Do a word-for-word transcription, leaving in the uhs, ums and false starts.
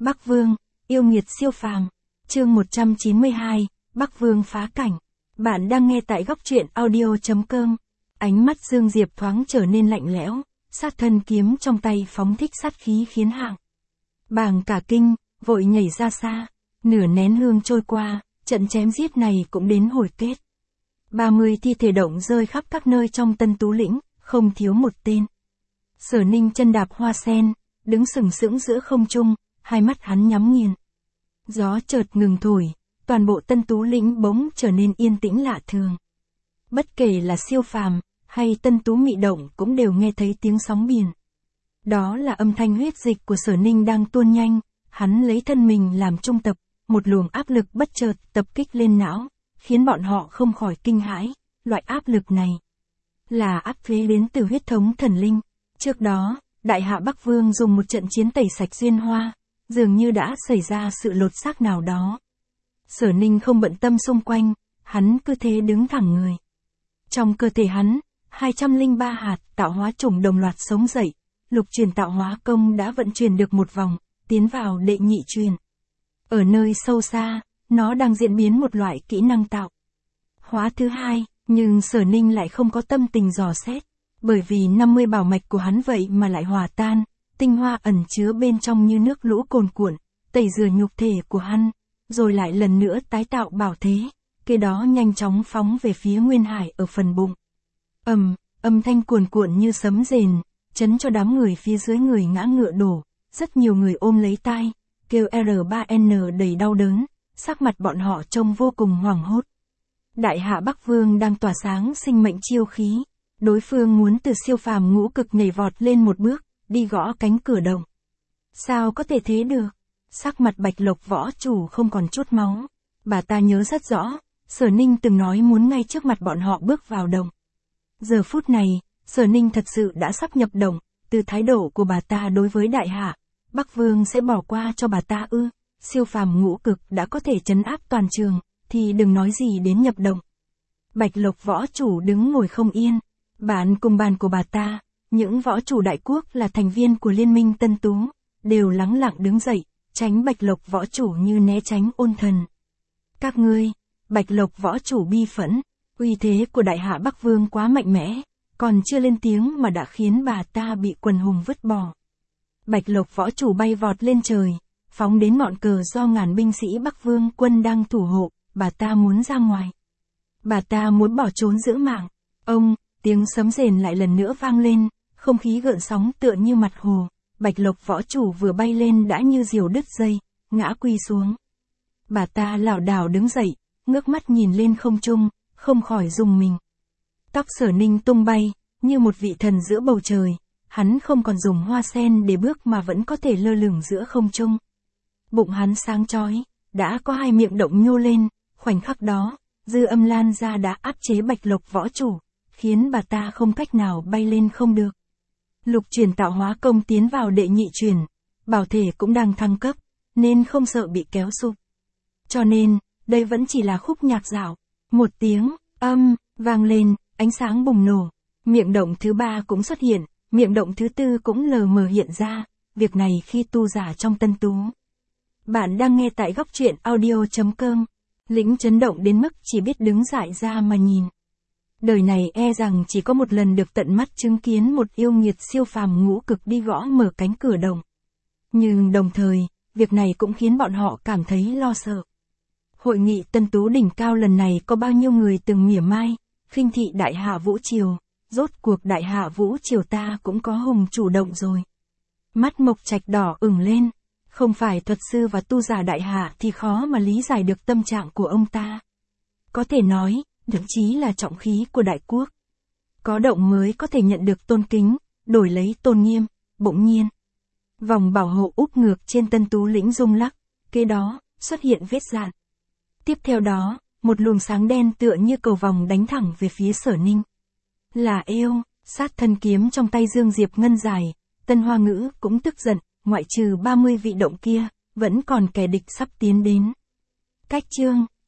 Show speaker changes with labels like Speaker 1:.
Speaker 1: Bắc Vương, yêu nghiệt siêu phàm. Chương một trăm chín mươi hai, Bắc Vương phá cảnh. Bạn đang nghe tại góc truyện audio chấm com. Ánh mắt Dương Diệp thoáng trở nên lạnh lẽo, sát thân kiếm trong tay phóng thích sát khí khiến hạng bàng cả kinh, vội nhảy ra xa. Nửa nén hương trôi qua, trận chém giết này cũng đến hồi kết. ba mươi thi thể động rơi khắp các nơi trong Tân Tú Lĩnh, không thiếu một tên. Sở Ninh chân đạp hoa sen, đứng sừng sững giữa không trung, hai mắt hắn nhắm nghiền. Gió chợt ngừng thổi, toàn bộ Tân Tú Lĩnh bỗng trở nên yên tĩnh lạ thường. Bất kể là siêu phàm, hay Tân Tú Mị Động cũng đều nghe thấy tiếng sóng biển. Đó là âm thanh huyết dịch của Sở Ninh đang tuôn nhanh, hắn lấy thân mình làm trung tập, một luồng áp lực bất chợt tập kích lên não, khiến bọn họ không khỏi kinh hãi. Loại áp lực này là áp chế đến từ huyết thống thần linh. Trước đó, Đại Hạ Bắc Vương dùng một trận chiến tẩy sạch duyên hoa, dường như đã xảy ra sự lột xác nào đó. Sở Ninh không bận tâm xung quanh, hắn cứ thế đứng thẳng người. Trong cơ thể hắn, hai trăm lẻ ba hạt tạo hóa chủng đồng loạt sống dậy, lục truyền tạo hóa công đã vận chuyển được một vòng, tiến vào đệ nhị truyền. Ở nơi sâu xa, nó đang diễn biến một loại kỹ năng tạo hóa thứ hai, nhưng Sở Ninh lại không có tâm tình dò xét, bởi vì năm mươi bảo mạch của hắn vậy mà lại hòa tan, tinh hoa ẩn chứa bên trong như nước lũ cồn cuộn, tẩy rửa nhục thể của hắn, rồi lại lần nữa tái tạo bảo thế, kế đó nhanh chóng phóng về phía Nguyên Hải ở phần bụng. Ầm, âm thanh cuồn cuộn như sấm rền, chấn cho đám người phía dưới người ngã ngựa đổ, rất nhiều người ôm lấy tai, kêu R ba N đầy đau đớn, sắc mặt bọn họ trông vô cùng hoảng hốt. Đại Hạ Bắc Vương đang tỏa sáng sinh mệnh chiêu khí, đối phương muốn từ siêu phàm ngũ cực nhảy vọt lên một bước, đi gõ cánh cửa động. Sao có thể thế được? Sắc mặt Bạch Lộc võ chủ không còn chút máu. Bà ta nhớ rất rõ, Sở Ninh từng nói muốn ngay trước mặt bọn họ bước vào động. Giờ phút này, Sở Ninh thật sự đã sắp nhập động, từ thái độ của bà ta đối với Đại Hạ Bắc Vương sẽ bỏ qua cho bà ta ư? Siêu phàm ngũ cực đã có thể trấn áp toàn trường, thì đừng nói gì đến nhập động. Bạch Lộc võ chủ đứng ngồi không yên, bạn cùng bàn của bà ta, những võ chủ đại quốc là thành viên của Liên minh Tân Tú, đều lắng lặng đứng dậy, tránh Bạch Lộc võ chủ như né tránh ôn thần. Các ngươi, Bạch Lộc võ chủ bi phẫn, uy thế của Đại Hạ Bắc Vương quá mạnh mẽ, còn chưa lên tiếng mà đã khiến bà ta bị quần hùng vứt bỏ. Bạch Lộc võ chủ bay vọt lên trời, phóng đến ngọn cờ do ngàn binh sĩ Bắc Vương quân đang thủ hộ, bà ta muốn ra ngoài. Bà ta muốn bỏ trốn giữ mạng. Ông, tiếng sấm rền lại lần nữa vang lên, không khí gợn sóng tựa như mặt hồ. Bạch Lộc võ chủ vừa bay lên đã như diều đứt dây, ngã quy xuống. Bà ta lảo đảo đứng dậy, ngước mắt nhìn lên không trung, không khỏi rùng mình. Tóc Sở Ninh tung bay, như một vị thần giữa bầu trời, hắn không còn dùng hoa sen để bước mà vẫn có thể lơ lửng giữa không trung. Bụng hắn sáng chói, đã có hai miệng động nhô lên, khoảnh khắc đó, dư âm lan ra đã áp chế Bạch Lộc võ chủ, khiến bà ta không cách nào bay lên không được. Lục truyền tạo hóa công tiến vào đệ nhị truyền, bảo thể cũng đang thăng cấp, nên không sợ bị kéo sụp. Cho nên, đây vẫn chỉ là khúc nhạc dạo. Một tiếng, âm, vang lên, ánh sáng bùng nổ. Miệng động thứ ba cũng xuất hiện, miệng động thứ tư cũng lờ mờ hiện ra, việc này khi tu giả trong Tân Tú. Bạn đang nghe tại góc truyện audio chấm com. Lĩnh chấn động đến mức chỉ biết đứng dại ra mà nhìn. Đời này e rằng chỉ có một lần được tận mắt chứng kiến một yêu nghiệt siêu phàm ngũ cực đi gõ mở cánh cửa động. Nhưng đồng thời, việc này cũng khiến bọn họ cảm thấy lo sợ. Hội nghị Tân Tú đỉnh cao lần này có bao nhiêu người từng mỉa mai, khinh thị Đại Hạ Vũ Triều, rốt cuộc Đại Hạ Vũ Triều ta cũng có hùng chủ động rồi. Mắt Mộc Trạch đỏ ửng lên, không phải thuật sư và tu giả Đại Hạ thì khó mà lý giải được tâm trạng của ông ta. Có thể nói, thậm chí là trọng khí của đại quốc. Có động mới có thể nhận được tôn kính, đổi lấy tôn nghiêm, bỗng nhiên. Vòng bảo hộ úp ngược trên Tân Tú Lĩnh rung lắc, kế đó, xuất hiện vết dạn. Tiếp theo đó, một luồng sáng đen tựa như cầu vòng đánh thẳng về phía Sở Ninh. Là yêu, sát thân kiếm trong tay Dương Diệp ngân dài, Tân Hoa Ngữ cũng tức giận, ngoại trừ ba mươi vị động kia, vẫn còn kẻ địch sắp tiến đến. Cách chương